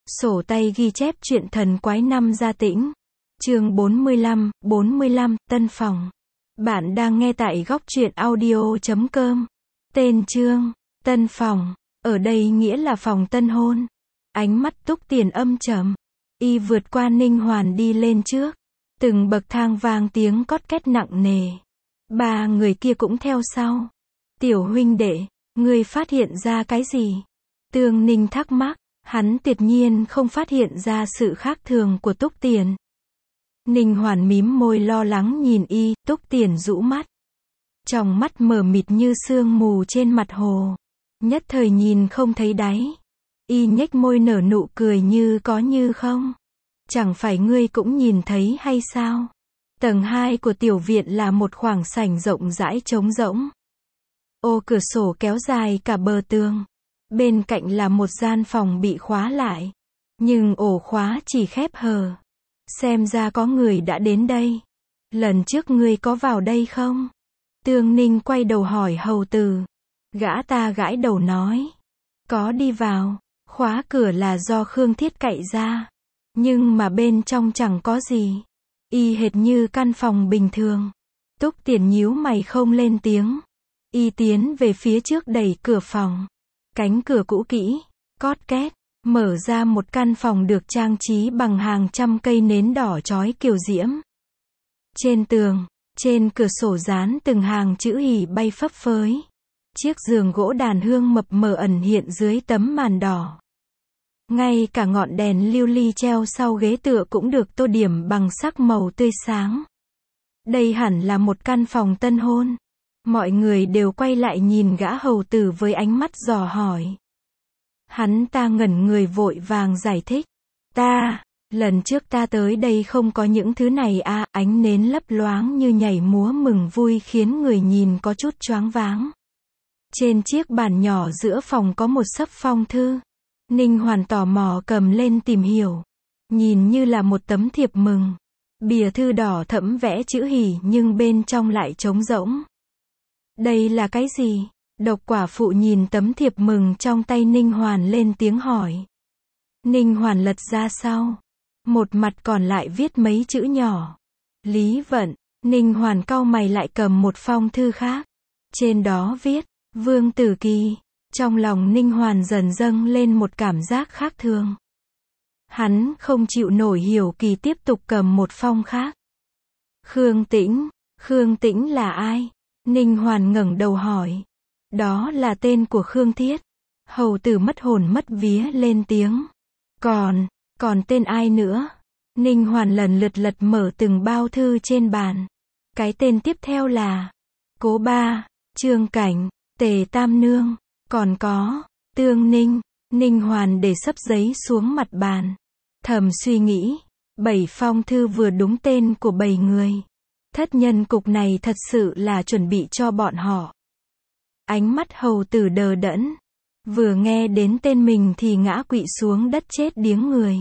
Sổ tay ghi chép chuyện thần quái năm Gia Tĩnh. Chương 45, Tân Phòng. Bạn đang nghe tại góc truyện audio.com. Tên chương, Tân Phòng, ở đây nghĩa là phòng tân hôn. Ánh mắt Túc Tiền âm trầm. Y vượt qua Ninh Hoàn đi lên trước. Từng bậc thang vang tiếng cót két nặng nề. Ba người kia cũng theo sau. Tiểu huynh đệ, ngươi phát hiện ra cái gì? Tương Ninh thắc mắc. Hắn tuyệt nhiên không phát hiện ra sự khác thường của Túc Tiền. Ninh Hoàn mím môi lo lắng nhìn y, Túc Tiền rũ mắt. Tròng mắt mờ mịt như sương mù trên mặt hồ. Nhất thời nhìn không thấy đáy. Y nhếch môi nở nụ cười như có như không. Chẳng phải ngươi cũng nhìn thấy hay sao? Tầng 2 của tiểu viện là một khoảng sảnh rộng rãi trống rỗng. Ô cửa sổ kéo dài cả bờ tường. Bên cạnh là một gian phòng bị khóa lại. Nhưng ổ khóa chỉ khép hờ. Xem ra có người đã đến đây. Lần trước ngươi có vào đây không? Tương Ninh quay đầu hỏi hầu tử. Gã ta gãi đầu nói. Có đi vào. Khóa cửa là do Khương Thiết cậy ra. Nhưng mà bên trong chẳng có gì. Y hệt như căn phòng bình thường. Túc Tiền nhíu mày không lên tiếng. Y tiến về phía trước đẩy cửa phòng. Cánh cửa cũ kỹ, cót két, mở ra một căn phòng được trang trí bằng hàng trăm cây nến đỏ chói kiều diễm. Trên tường, trên cửa sổ dán từng hàng chữ hỉ bay phấp phới. Chiếc giường gỗ đàn hương mập mờ ẩn hiện dưới tấm màn đỏ. Ngay cả ngọn đèn lưu ly treo sau ghế tựa cũng được tô điểm bằng sắc màu tươi sáng. Đây hẳn là một căn phòng tân hôn. Mọi người đều quay lại nhìn gã hầu tử với ánh mắt dò hỏi. Hắn ta ngẩn người vội vàng giải thích. Lần trước ta tới đây không có những thứ này à, ánh nến lấp loáng như nhảy múa mừng vui khiến người nhìn có chút choáng váng. Trên chiếc bàn nhỏ giữa phòng có một xấp phong thư. Ninh Hoàn tò mò cầm lên tìm hiểu. Nhìn như là một tấm thiệp mừng. Bìa thư đỏ thẫm vẽ chữ hỉ nhưng bên trong lại trống rỗng. Đây là cái gì? Độc quả phụ nhìn tấm thiệp mừng trong tay Ninh Hoàn lên tiếng hỏi. Ninh Hoàn lật ra sau. Một mặt còn lại viết mấy chữ nhỏ. Lý Vận. Ninh Hoàn cau mày lại cầm một phong thư khác. Trên đó viết, Vương Tử Kỳ. Trong lòng Ninh Hoàn dần dâng lên một cảm giác khác thường. Hắn không chịu nổi Hiểu Kỳ tiếp tục cầm một phong khác. Khương Tĩnh là ai? Ninh Hoàn ngẩng đầu hỏi. Đó là tên của Khương Thiết. Hầu tử mất hồn mất vía lên tiếng. Còn tên ai nữa? Ninh Hoàn lần lượt lật mở từng bao thư trên bàn. Cái tên tiếp theo là Cố Ba, Trương Cảnh, Tề Tam Nương, còn có Tương Ninh. Ninh Hoàn để xấp giấy xuống mặt bàn. Thầm suy nghĩ, 7 phong thư vừa đúng tên của 7 người. Thất nhân cục này thật sự là chuẩn bị cho bọn họ. Ánh mắt hầu tử đờ đẫn. Vừa nghe đến tên mình thì ngã quỵ xuống đất chết điếng người.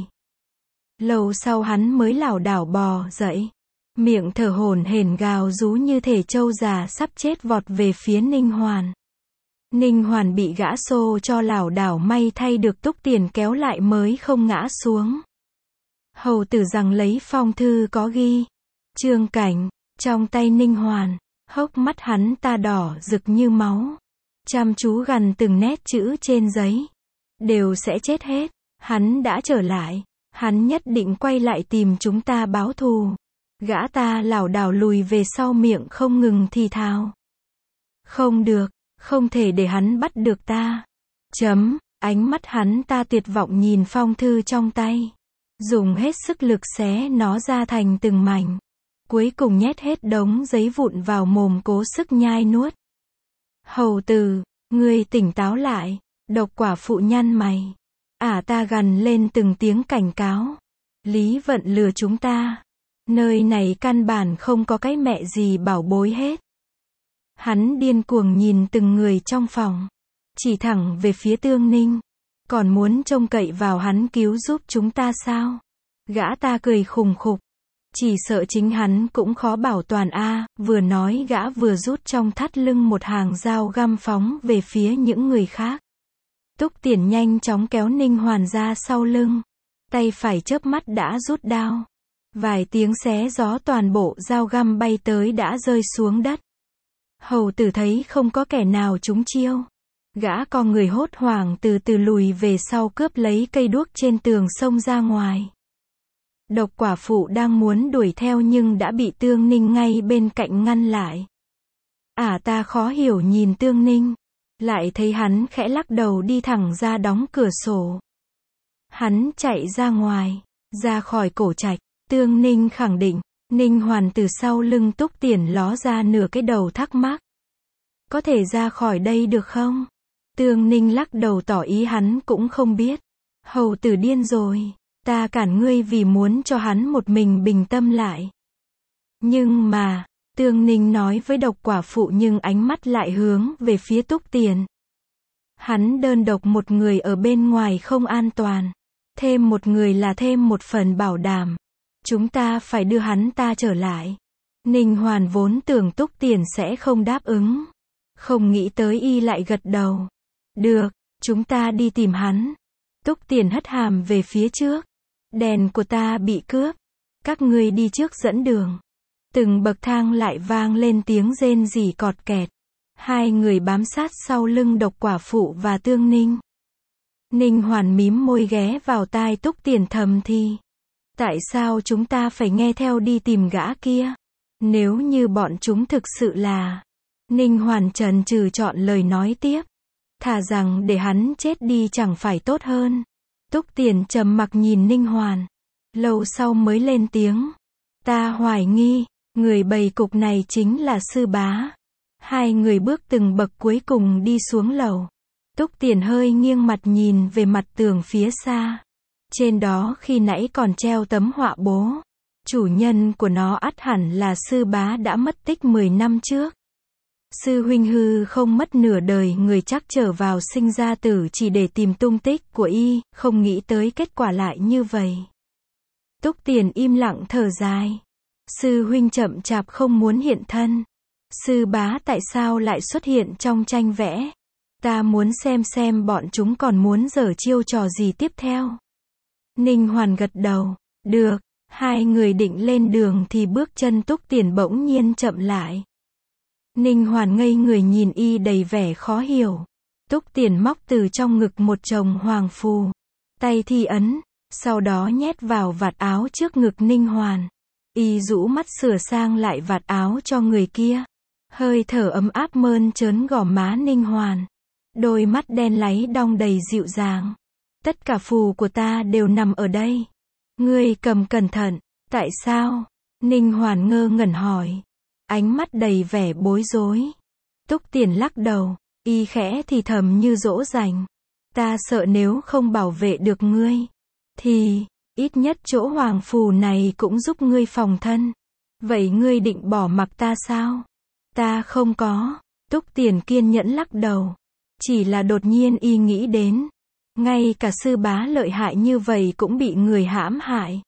Lâu sau hắn mới lảo đảo bò dậy. Miệng thở hổn hển gào rú như thể trâu già sắp chết vọt về phía Ninh Hoàn. Ninh Hoàn bị gã xô cho lảo đảo may thay được Túc Tiền kéo lại mới không ngã xuống. Hầu tử rằng lấy phong thư có ghi Trương Cảnh. Trong tay Ninh Hoàn, hốc mắt hắn ta đỏ rực như máu. Chăm chú gằn từng nét chữ trên giấy. Đều sẽ chết hết. Hắn đã trở lại. Hắn nhất định quay lại tìm chúng ta báo thù. Gã ta lảo đảo lùi về sau miệng không ngừng thì thào. Không được, không thể để hắn bắt được ta. Ánh mắt hắn ta tuyệt vọng nhìn phong thư trong tay. Dùng hết sức lực xé nó ra thành từng mảnh. Cuối cùng nhét hết đống giấy vụn vào mồm cố sức nhai nuốt. Hầu tử, ngươi tỉnh táo lại. Độc quả phụ nhăn mày. Ta gằn lên từng tiếng cảnh cáo. Lý Vận lừa chúng ta. Nơi này căn bản không có cái mẹ gì bảo bối hết. Hắn điên cuồng nhìn từng người trong phòng. Chỉ thẳng về phía Tương Ninh. Còn muốn trông cậy vào hắn cứu giúp chúng ta sao? Gã ta cười khùng khục. Chỉ sợ chính hắn cũng khó bảo toàn a. Vừa nói gã vừa rút trong thắt lưng một hàng dao găm phóng về phía những người khác. Túc Tiền nhanh chóng kéo Ninh Hoàn ra sau lưng. tay phải chớp mắt đã rút đao. Vài tiếng xé gió toàn bộ dao găm bay tới đã rơi xuống đất. Hầu tử thấy không có kẻ nào trúng chiêu. Gã con người hốt hoảng từ từ lùi về sau cướp lấy cây đuốc trên tường xông ra ngoài. Độc quả phụ đang muốn đuổi theo nhưng đã bị Tương Ninh ngay bên cạnh ngăn lại. Ta khó hiểu nhìn Tương Ninh. Lại thấy hắn khẽ lắc đầu đi thẳng ra đóng cửa sổ. Hắn chạy ra ngoài, ra khỏi cổ trạch. Tương Ninh khẳng định. Ninh Hoàn từ sau lưng Túc Tiền ló ra nửa cái đầu thắc mắc. Có thể ra khỏi đây được không? Tương Ninh lắc đầu tỏ ý hắn cũng không biết. Hầu tử điên rồi. Ta cản ngươi vì muốn cho hắn một mình bình tâm lại. Nhưng mà, Tương Ninh nói với độc quả phụ nhưng ánh mắt lại hướng về phía Túc Tiền. Hắn đơn độc một người ở bên ngoài không an toàn. Thêm một người là thêm một phần bảo đảm. Chúng ta phải đưa hắn ta trở lại. Ninh Hoàn vốn tưởng Túc Tiền sẽ không đáp ứng. Không nghĩ tới y lại gật đầu. Được, chúng ta đi tìm hắn. Túc Tiền hất hàm về phía trước. Đèn của ta bị cướp. Các ngươi đi trước dẫn đường. Từng bậc thang lại vang lên tiếng rên rỉ cọt kẹt. Hai người bám sát sau lưng độc quả phụ và Tương Ninh. Ninh Hoàn mím môi ghé vào tai Túc Tiền thầm thì. Tại sao chúng ta phải nghe theo đi tìm gã kia? Nếu như bọn chúng thực sự là... Ninh Hoàn chần chừ chọn lời nói tiếp. Thà rằng để hắn chết đi chẳng phải tốt hơn. Túc Tiền trầm mặc nhìn Ninh Hoàn. Lâu sau mới lên tiếng. Ta hoài nghi, người bày cục này chính là Sư Bá. Hai người bước từng bậc cuối cùng đi xuống lầu. Túc Tiền hơi nghiêng mặt nhìn về mặt tường phía xa. Trên đó khi nãy còn treo tấm họa bố. Chủ nhân của nó ắt hẳn là Sư Bá đã mất tích 10 năm trước. Sư huynh hư không mất nửa đời người chắc trở vào sinh ra tử chỉ để tìm tung tích của y, không nghĩ tới kết quả lại như vậy. Túc Tiền im lặng thở dài. Sư huynh chậm chạp không muốn hiện thân. Sư Bá tại sao lại xuất hiện trong tranh vẽ? Ta muốn xem bọn chúng còn muốn giở chiêu trò gì tiếp theo. Ninh Hoàn gật đầu. Được. Hai người định lên đường thì bước chân Túc Tiền bỗng nhiên chậm lại. Ninh Hoàn ngây người nhìn y đầy vẻ khó hiểu. Túc Tiền móc từ trong ngực một chồng hoàng phù. Tay thi ấn. Sau đó nhét vào vạt áo trước ngực Ninh Hoàn. Y rũ mắt sửa sang lại vạt áo cho người kia. Hơi thở ấm áp mơn trớn gò má Ninh Hoàn. Đôi mắt đen láy đong đầy dịu dàng. Tất cả phù của ta đều nằm ở đây. Ngươi cầm cẩn thận. Tại sao? Ninh Hoàn ngơ ngẩn hỏi. Ánh mắt đầy vẻ bối rối. Túc Tiền lắc đầu. Y khẽ thì thầm như dỗ dành. Ta sợ nếu không bảo vệ được ngươi. Thì, ít nhất chỗ hoàng phù này cũng giúp ngươi phòng thân. Vậy ngươi định bỏ mặc ta sao? Ta không có. Túc Tiền kiên nhẫn lắc đầu. Chỉ là đột nhiên y nghĩ đến. Ngay cả Sư Bá lợi hại như vậy cũng bị người hãm hại.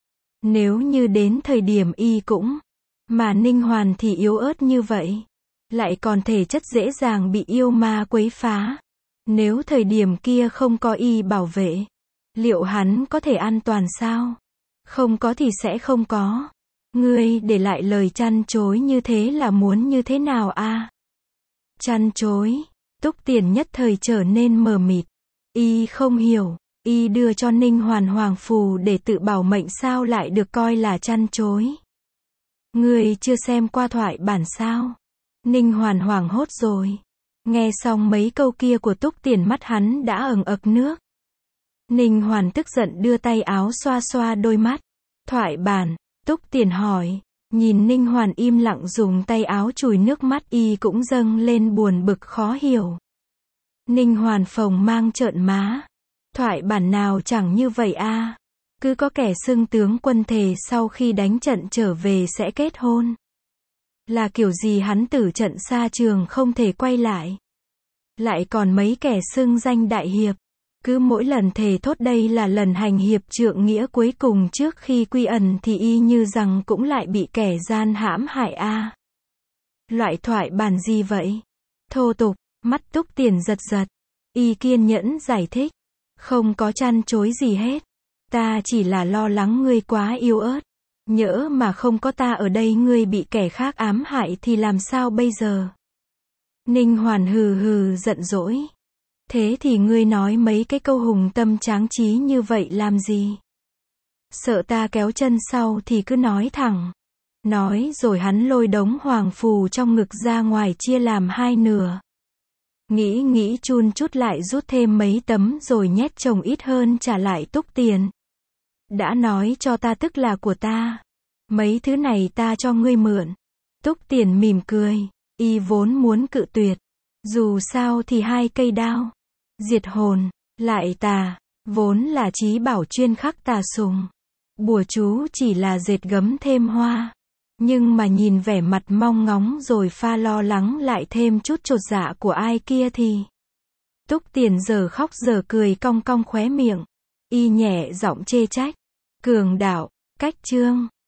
Nếu như đến thời điểm y cũng, mà Ninh Hoàn thì yếu ớt như vậy, lại còn thể chất dễ dàng bị yêu ma quấy phá. Nếu thời điểm kia không có y bảo vệ, liệu hắn có thể an toàn sao? Không có thì sẽ không có. Ngươi để lại lời chăn chối như thế là muốn như thế nào a? Chăn chối. Túc Tiền nhất thời trở nên mờ mịt. Y không hiểu. Y đưa cho Ninh Hoàn hoàng phù để tự bảo mệnh sao lại được coi là chăn chối? Ngươi chưa xem qua thoại bản sao? Ninh Hoàn hoảng hốt rồi. Nghe xong mấy câu kia của Túc Tiền mắt hắn đã ẩn ực nước. Ninh Hoàn tức giận đưa tay áo xoa xoa đôi mắt. Thoại bản. Túc Tiền hỏi. Nhìn Ninh Hoàn im lặng dùng tay áo chùi nước mắt y cũng dâng lên buồn bực khó hiểu. Ninh Hoàn phồng mang trợn má. Thoại bản nào chẳng như vậy a? Cứ có kẻ xưng tướng quân thề sau khi đánh trận trở về sẽ kết hôn. Là kiểu gì hắn tử trận xa trường không thể quay lại. Lại còn mấy kẻ xưng danh đại hiệp. Cứ mỗi lần thề thốt đây là lần hành hiệp trượng nghĩa cuối cùng trước khi quy ẩn thì y như rằng cũng lại bị kẻ gian hãm hại a. Loại thoại bản gì vậy? Thô tục. Mắt Túc Tiền giật giật. Y kiên nhẫn giải thích. Không có chăn chối gì hết. Ta chỉ là lo lắng ngươi quá yếu ớt. Nhỡ mà không có ta ở đây ngươi bị kẻ khác ám hại thì làm sao bây giờ? Ninh Hoàn hừ hừ giận dỗi. Thế thì ngươi nói mấy cái câu hùng tâm tráng trí như vậy làm gì? Sợ ta kéo chân sau thì cứ nói thẳng. Nói rồi hắn lôi đống hoàng phù trong ngực ra ngoài chia làm hai nửa. Nghĩ chun chút lại rút thêm mấy tấm rồi nhét chồng ít hơn trả lại Túc Tiền. Đã nói cho ta tức là của ta. Mấy thứ này ta cho ngươi mượn. Túc Tiền mỉm cười. Y vốn muốn cự tuyệt. Dù sao thì hai cây đao. Diệt hồn. Lại tà. Vốn là chí bảo chuyên khắc tà sùng. Bùa chú chỉ là dệt gấm thêm hoa. Nhưng mà nhìn vẻ mặt mong ngóng rồi pha lo lắng lại thêm chút chột dạ của ai kia thì. Túc Tiền giờ khóc giờ cười cong cong khóe miệng. Y nhẹ giọng chê trách. Cường đạo, cách chương.